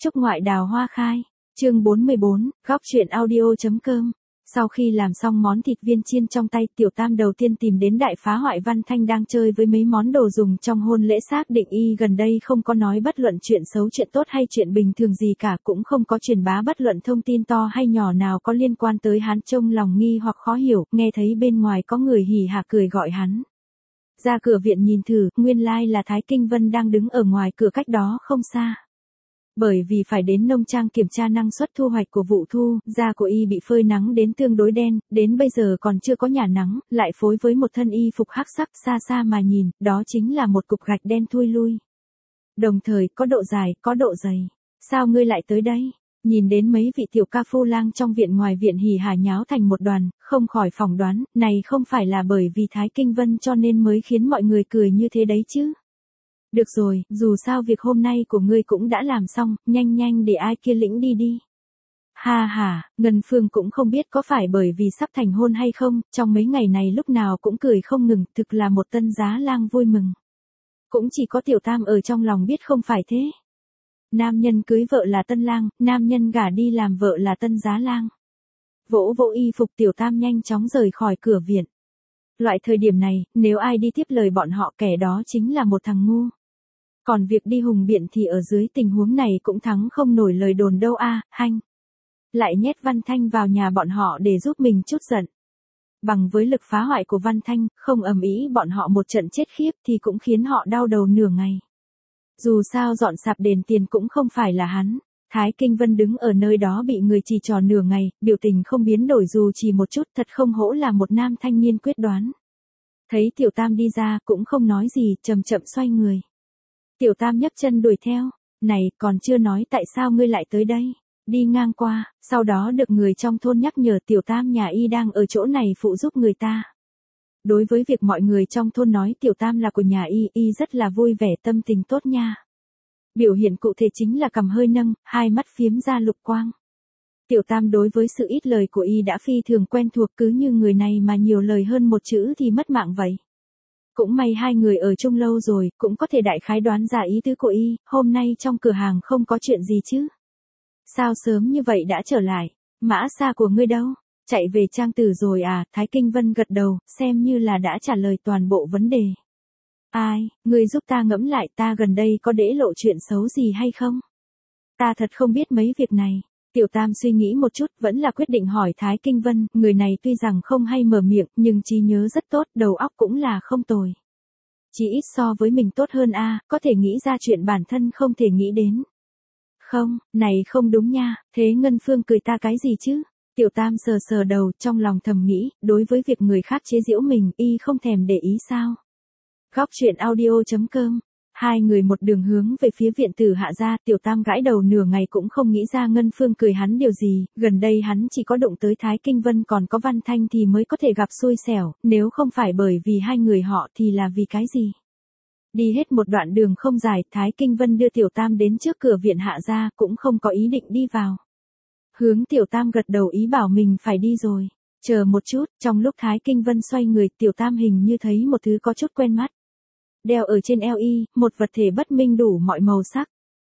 Chúc ngoại đào hoa khai. Chương 44, góc truyện audio.com. Sau khi làm xong món thịt viên chiên trong tay, Tiểu Tam đầu tiên tìm đến đại phá hoại Văn Thanh đang chơi với mấy món đồ dùng trong hôn lễ, xác định y gần đây không có nói bất luận chuyện xấu chuyện tốt hay chuyện bình thường gì cả, cũng không có truyền bá bất luận thông tin to hay nhỏ nào có liên quan tới hắn. Trông lòng nghi hoặc khó hiểu, nghe thấy bên ngoài có người hỉ hả cười gọi hắn. Ra cửa viện nhìn thử, nguyên lai là Thái Kinh Vân đang đứng ở ngoài cửa cách đó không xa. Bởi vì phải đến nông trang kiểm tra năng suất thu hoạch của vụ thu, da của y bị phơi nắng đến tương đối đen, đến bây giờ còn chưa có nhả nắng, lại phối với một thân y phục hắc sắc, xa xa mà nhìn, đó chính là một cục gạch đen thui lui. Đồng thời, có độ dài, có độ dày. Sao ngươi lại tới đây? Nhìn đến mấy vị tiểu ca phu lang trong viện ngoài viện hỉ hả nháo thành một đoàn, không khỏi phỏng đoán, này không phải là bởi vì Thái Kinh Vân cho nên mới khiến mọi người cười như thế đấy chứ. Được rồi, dù sao việc hôm nay của ngươi cũng đã làm xong, nhanh nhanh để ai kia lĩnh đi đi. Ha ha, Ngân Phương cũng không biết có phải bởi vì sắp thành hôn hay không, trong mấy ngày này lúc nào cũng cười không ngừng, thực là một tân giá lang vui mừng. Cũng chỉ có Tiểu Tam ở trong lòng biết không phải thế. Nam nhân cưới vợ là tân lang, nam nhân gả đi làm vợ là tân giá lang. Vỗ vỗ y phục, Tiểu Tam nhanh chóng rời khỏi cửa viện. Loại thời điểm này, nếu ai đi tiếp lời bọn họ, kẻ đó chính là một thằng ngu. Còn việc đi hùng biện thì ở dưới tình huống này cũng thắng không nổi lời đồn đâu a, hanh. Lại nhét Văn Thanh vào nhà bọn họ để giúp mình chút giận. Bằng với lực phá hoại của Văn Thanh, không ầm ĩ bọn họ một trận chết khiếp thì cũng khiến họ đau đầu nửa ngày. Dù sao dọn sạp đền tiền cũng không phải là hắn. Thái Kinh Vân đứng ở nơi đó bị người chỉ trò nửa ngày, biểu tình không biến đổi dù chỉ một chút, thật không hổ là một nam thanh niên quyết đoán. Thấy Tiểu Tam đi ra cũng không nói gì, chậm chậm xoay người. Tiểu Tam nhấc chân đuổi theo, này còn chưa nói tại sao ngươi lại tới đây, đi ngang qua, sau đó được người trong thôn nhắc nhở Tiểu Tam nhà y đang ở chỗ này phụ giúp người ta. Đối với việc mọi người trong thôn nói Tiểu Tam là của nhà y rất là vui vẻ, tâm tình tốt nha. Biểu hiện cụ thể chính là cằm hơi nâng, hai mắt phiếm ra lục quang. Tiểu Tam đối với sự ít lời của y đã phi thường quen thuộc, cứ như người này mà nhiều lời hơn một chữ thì mất mạng vậy. Cũng may hai người ở chung lâu rồi, cũng có thể đại khái đoán ra ý tứ của y, hôm nay trong cửa hàng không có chuyện gì chứ. Sao sớm như vậy đã trở lại, mã xa của ngươi đâu, chạy về trang tử rồi à, Thái Kinh Vân gật đầu, xem như là đã trả lời toàn bộ vấn đề. Ai, ngươi giúp ta ngẫm lại, ta gần đây có để lộ chuyện xấu gì hay không? Ta thật không biết mấy việc này. Tiểu Tam suy nghĩ một chút, vẫn là quyết định hỏi Thái Kinh Vân, người này tuy rằng không hay mở miệng, nhưng trí nhớ rất tốt, đầu óc cũng là không tồi. Chỉ ít so với mình tốt hơn a, có thể nghĩ ra chuyện bản thân không thể nghĩ đến. Không, này không đúng nha, thế Ngân Phương cười ta cái gì chứ? Tiểu Tam sờ sờ đầu, trong lòng thầm nghĩ, đối với việc người khác chế giễu mình, y không thèm để ý sao? Góc truyện audio.com. Hai người một đường hướng về phía viện tử Hạ gia, Tiểu Tam gãi đầu nửa ngày cũng không nghĩ ra Ngân Phương cười hắn điều gì, gần đây hắn chỉ có đụng tới Thái Kinh Vân còn có Văn Thanh thì mới có thể gặp xui xẻo, nếu không phải bởi vì hai người họ thì là vì cái gì? Đi hết một đoạn đường không dài, Thái Kinh Vân đưa Tiểu Tam đến trước cửa viện Hạ gia, cũng không có ý định đi vào. Hướng Tiểu Tam gật đầu ý bảo mình phải đi rồi. Chờ một chút, trong lúc Thái Kinh Vân xoay người, Tiểu Tam hình như thấy một thứ có chút quen mắt. Đeo ở trên eo y, một vật thể bất minh đủ mọi màu sắc.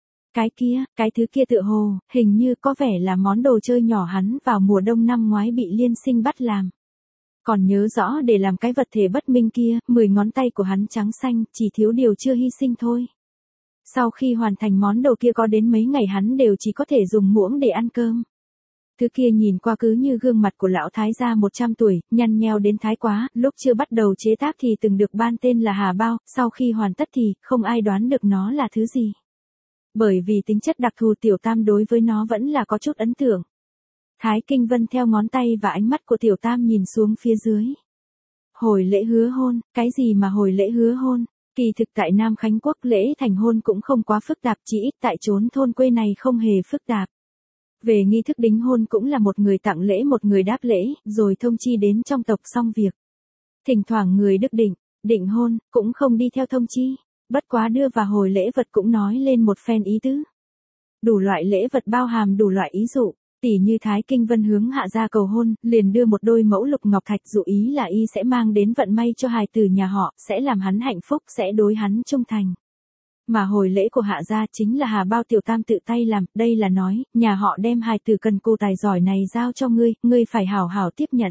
Cái thứ kia tựa hồ, hình như có vẻ là món đồ chơi nhỏ hắn vào mùa đông năm ngoái bị Liên Sinh bắt làm. Còn nhớ rõ để làm cái vật thể bất minh kia, 10 ngón tay của hắn trắng xanh, chỉ thiếu điều chưa hy sinh thôi. Sau khi hoàn thành món đồ kia có đến mấy ngày hắn đều chỉ có thể dùng muỗng để ăn cơm. Thứ kia nhìn qua cứ như gương mặt của lão thái gia 100 tuổi, nhăn nheo đến thái quá, lúc chưa bắt đầu chế tác thì từng được ban tên là Hà Bao, sau khi hoàn tất thì không ai đoán được nó là thứ gì. Bởi vì tính chất đặc thù, Tiểu Tam đối với nó vẫn là có chút ấn tượng. Thái Kinh Vân theo ngón tay và ánh mắt của Tiểu Tam nhìn xuống phía dưới. Hồi lễ hứa hôn, cái gì mà hồi lễ hứa hôn? Kỳ thực tại Nam Khánh Quốc lễ thành hôn cũng không quá phức tạp, chỉ ít tại chốn thôn quê này không hề phức tạp. Về nghi thức đính hôn cũng là một người tặng lễ một người đáp lễ, rồi thông chi đến trong tộc xong việc. Thỉnh thoảng người được định hôn, cũng không đi theo thông chi, bất quá đưa vào hồi lễ vật cũng nói lên một phen ý tứ. Đủ loại lễ vật bao hàm đủ loại ý dụ, tỉ như Thái Kinh Vân hướng Hạ gia cầu hôn, liền đưa một đôi mẫu lục ngọc thạch dụ ý là y sẽ mang đến vận may cho hài tử nhà họ, sẽ làm hắn hạnh phúc, sẽ đối hắn trung thành. Mà hồi lễ của Hạ gia chính là Hà Bao tiểu tam tự tay làm, đây là nói, nhà họ đem hài tử cần cù tài giỏi này giao cho ngươi phải hảo hảo tiếp nhận.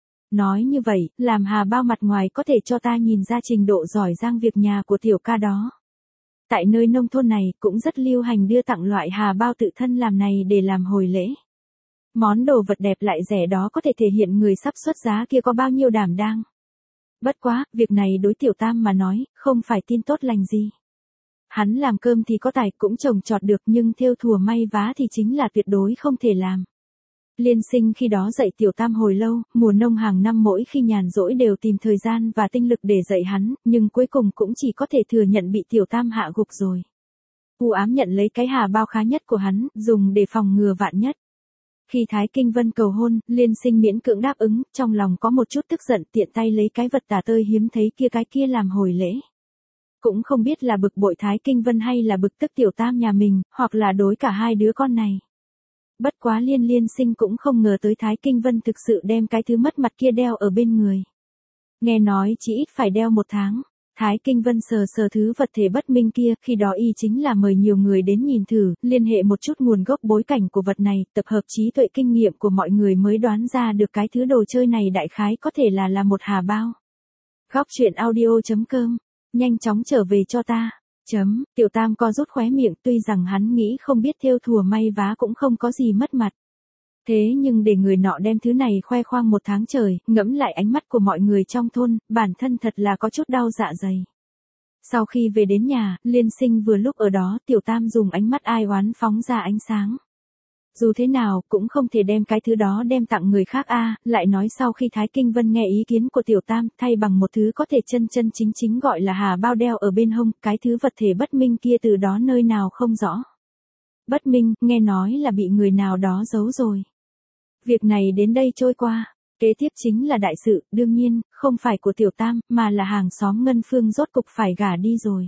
Nói như vậy, làm Hà Bao mặt ngoài có thể cho ta nhìn ra trình độ giỏi giang việc nhà của tiểu ca đó. Tại nơi nông thôn này cũng rất lưu hành đưa tặng loại Hà Bao tự thân làm này để làm hồi lễ. Món đồ vật đẹp lại rẻ đó có thể thể hiện người sắp xuất giá kia có bao nhiêu đảm đang. Bất quá, việc này đối tiểu tam mà nói, không phải tin tốt lành gì. Hắn làm cơm thì có tài cũng trồng trọt được nhưng thêu thùa may vá thì chính là tuyệt đối không thể làm. Liên Sinh khi đó dạy tiểu tam hồi lâu, mùa nông hàng năm mỗi khi nhàn rỗi đều tìm thời gian và tinh lực để dạy hắn, nhưng cuối cùng cũng chỉ có thể thừa nhận bị tiểu tam hạ gục rồi. U ám nhận lấy cái Hà Bao khá nhất của hắn, dùng để phòng ngừa vạn nhất. Khi Thái Kinh Vân cầu hôn, Liên Sinh miễn cưỡng đáp ứng, trong lòng có một chút tức giận tiện tay lấy cái vật tả tơi hiếm thấy cái kia làm hồi lễ. Cũng không biết là bực bội Thái Kinh Vân hay là bực tức tiểu tam nhà mình, hoặc là đối cả hai đứa con này. Bất quá Liên Sinh cũng không ngờ tới Thái Kinh Vân thực sự đem cái thứ mất mặt kia đeo ở bên người. Nghe nói chỉ ít phải đeo 1 tháng. Thái Kinh Vân sờ thứ vật thể bất minh kia, khi đó y chính là mời nhiều người đến nhìn thử, liên hệ một chút nguồn gốc bối cảnh của vật này, tập hợp trí tuệ kinh nghiệm của mọi người mới đoán ra được cái thứ đồ chơi này đại khái có thể là một Hà Bao. Góc truyện audio.com, nhanh chóng trở về cho ta. Tiểu tam co rút khóe miệng, tuy rằng hắn nghĩ không biết thêu thùa may vá cũng không có gì mất mặt. Thế nhưng để người nọ đem thứ này khoe khoang 1 tháng trời, ngẫm lại ánh mắt của mọi người trong thôn, bản thân thật là có chút đau dạ dày. Sau khi về đến nhà, Liên Sinh vừa lúc ở đó, tiểu tam dùng ánh mắt ai oán phóng ra ánh sáng. Dù thế nào, cũng không thể đem cái thứ đó đem tặng người khác lại nói sau khi Thái Kinh Vân nghe ý kiến của tiểu tam, thay bằng một thứ có thể chân chính gọi là Hà Bao đeo ở bên hông, cái thứ vật thể bất minh kia từ đó nơi nào không rõ. Bất minh, nghe nói là bị người nào đó giấu rồi. Việc này đến đây trôi qua, kế tiếp chính là đại sự, đương nhiên, không phải của tiểu tam, mà là hàng xóm Ngân Phương rốt cục phải gả đi rồi.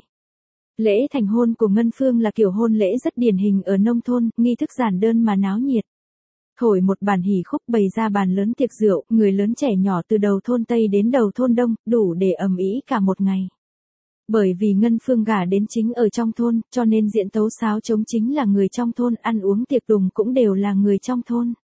Lễ thành hôn của Ngân Phương là kiểu hôn lễ rất điển hình ở nông thôn, nghi thức giản đơn mà náo nhiệt. Thổi một bàn hỉ khúc bày ra bàn lớn tiệc rượu, người lớn trẻ nhỏ từ đầu thôn Tây đến đầu thôn Đông, đủ để ầm ĩ cả một ngày. Bởi vì Ngân Phương gả đến chính ở trong thôn, cho nên diễn tấu sáo trống chính là người trong thôn, ăn uống tiệc tùng cũng đều là người trong thôn.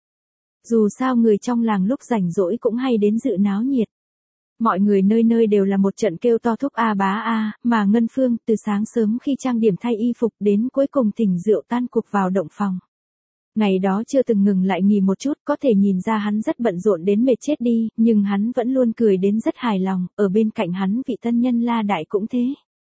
Dù sao người trong làng lúc rảnh rỗi cũng hay đến dự náo nhiệt. Mọi người nơi đều là một trận kêu to thúc a bá a, mà Ngân Phương từ sáng sớm khi trang điểm thay y phục đến cuối cùng tỉnh rượu tan cuộc vào động phòng. Ngày đó chưa từng ngừng lại nghỉ một chút, có thể nhìn ra hắn rất bận rộn đến mệt chết đi, nhưng hắn vẫn luôn cười đến rất hài lòng, ở bên cạnh hắn vị tân nhân La Đại cũng thế.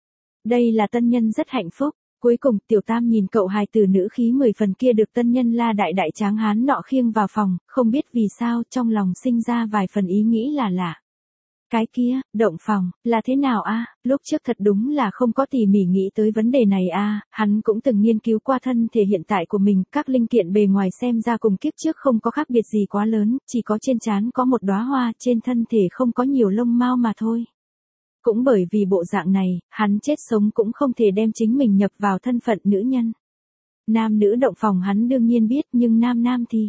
Đây là tân nhân rất hạnh phúc. Cuối cùng, tiểu tam nhìn cậu hài tử nữ khí 10 phần kia được tân nhân La Đại đại tráng hán nọ khiêng vào phòng, không biết vì sao trong lòng sinh ra vài phần ý nghĩ là lạ. Cái kia, động phòng, là thế nào lúc trước thật đúng là không có tỉ mỉ nghĩ tới vấn đề này hắn cũng từng nghiên cứu qua thân thể hiện tại của mình, các linh kiện bề ngoài xem ra cùng kiếp trước không có khác biệt gì quá lớn, chỉ có trên trán có một đóa hoa, trên thân thể không có nhiều lông mao mà thôi. Cũng bởi vì bộ dạng này, hắn chết sống cũng không thể đem chính mình nhập vào thân phận nữ nhân. Nam nữ động phòng hắn đương nhiên biết, nhưng nam thì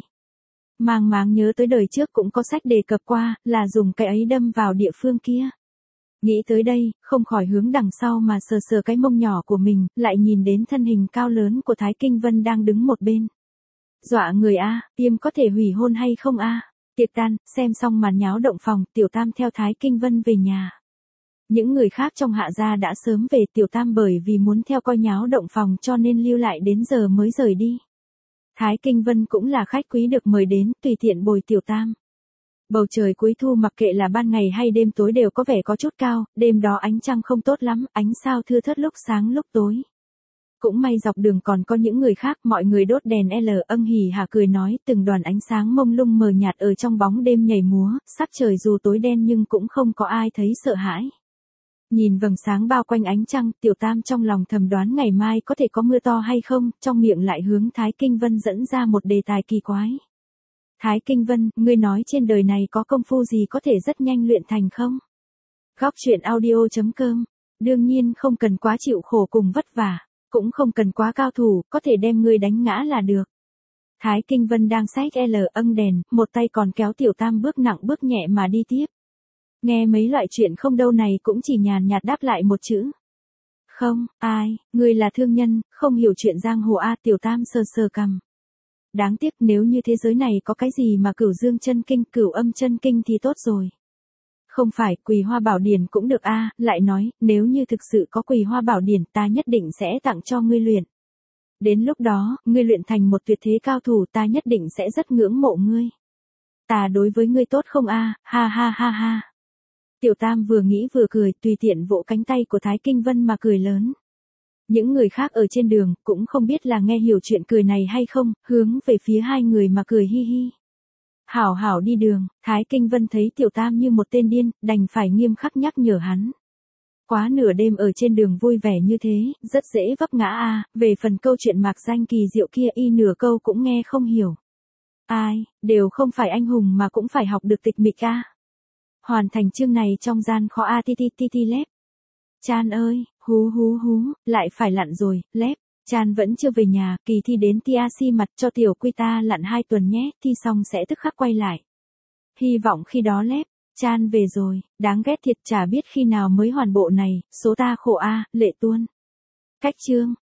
mang máng nhớ tới đời trước cũng có sách đề cập qua, là dùng cái ấy đâm vào địa phương kia. Nghĩ tới đây, không khỏi hướng đằng sau mà sờ cái mông nhỏ của mình, lại nhìn đến thân hình cao lớn của Thái Kinh Vân đang đứng một bên. Dọa người tiêm có thể hủy hôn hay không Tiệc tan, xem xong màn nháo động phòng, tiểu tam theo Thái Kinh Vân về nhà. Những người khác trong Hạ gia đã sớm về, tiểu tam bởi vì muốn theo coi nháo động phòng cho nên lưu lại đến giờ mới rời đi. Thái Kinh Vân cũng là khách quý được mời đến, tùy tiện bồi tiểu tam. Bầu trời cuối thu mặc kệ là ban ngày hay đêm tối đều có vẻ có chút cao, đêm đó ánh trăng không tốt lắm, ánh sao thưa thớt lúc sáng lúc tối. Cũng may dọc đường còn có những người khác, mọi người đốt đèn hỉ hả cười nói, từng đoàn ánh sáng mông lung mờ nhạt ở trong bóng đêm nhảy múa, sắc trời dù tối đen nhưng cũng không có ai thấy sợ hãi. Nhìn vầng sáng bao quanh ánh trăng, tiểu tam trong lòng thầm đoán ngày mai có thể có mưa to hay không, trong miệng lại hướng Thái Kinh Vân dẫn ra một đề tài kỳ quái. Thái Kinh Vân, ngươi nói trên đời này có công phu gì có thể rất nhanh luyện thành không? Góc truyện audio.com, đương nhiên không cần quá chịu khổ cùng vất vả, cũng không cần quá cao thủ, có thể đem ngươi đánh ngã là được. Thái Kinh Vân đang xách đèn, một tay còn kéo tiểu tam bước nặng bước nhẹ mà đi tiếp. Nghe mấy loại chuyện không đâu này cũng chỉ nhàn nhạt đáp lại một chữ. Không, ai, ngươi là thương nhân, không hiểu chuyện giang hồ a. Tiểu Tam sờ sờ cằm. Đáng tiếc nếu như thế giới này có cái gì mà Cửu Dương chân kinh, Cửu Âm chân kinh thì tốt rồi. Không phải, Quỳ Hoa Bảo Điển cũng được a. Lại nói, nếu như thực sự có Quỳ Hoa Bảo Điển ta nhất định sẽ tặng cho ngươi luyện. Đến lúc đó, ngươi luyện thành một tuyệt thế cao thủ ta nhất định sẽ rất ngưỡng mộ ngươi. Ta đối với ngươi tốt không a? Ha ha ha ha. Tiểu Tam vừa nghĩ vừa cười, tùy tiện vỗ cánh tay của Thái Kinh Vân mà cười lớn. Những người khác ở trên đường cũng không biết là nghe hiểu chuyện cười này hay không, hướng về phía hai người mà cười hi hi. Hảo hảo đi đường, Thái Kinh Vân thấy Tiểu Tam như một tên điên, đành phải nghiêm khắc nhắc nhở hắn. Quá nửa đêm ở trên đường vui vẻ như thế, rất dễ vấp ngã a. Về phần câu chuyện mạc danh kỳ diệu kia y nửa câu cũng nghe không hiểu. Ai, đều không phải anh hùng mà cũng phải học được tịch mịch a. Hoàn thành chương này trong gian khó a ti ti ti ti lép. Chan ơi, hú hú hú, lại phải lặn rồi, lép. Chan vẫn chưa về nhà, kỳ thi đến TRC mặt cho tiểu quy ta lặn 2 tuần nhé, thi xong sẽ tức khắc quay lại. Hy vọng khi đó lép. Chan về rồi, đáng ghét thiệt chả biết khi nào mới hoàn bộ này, số ta khổ a, lệ tuôn. Cách chương.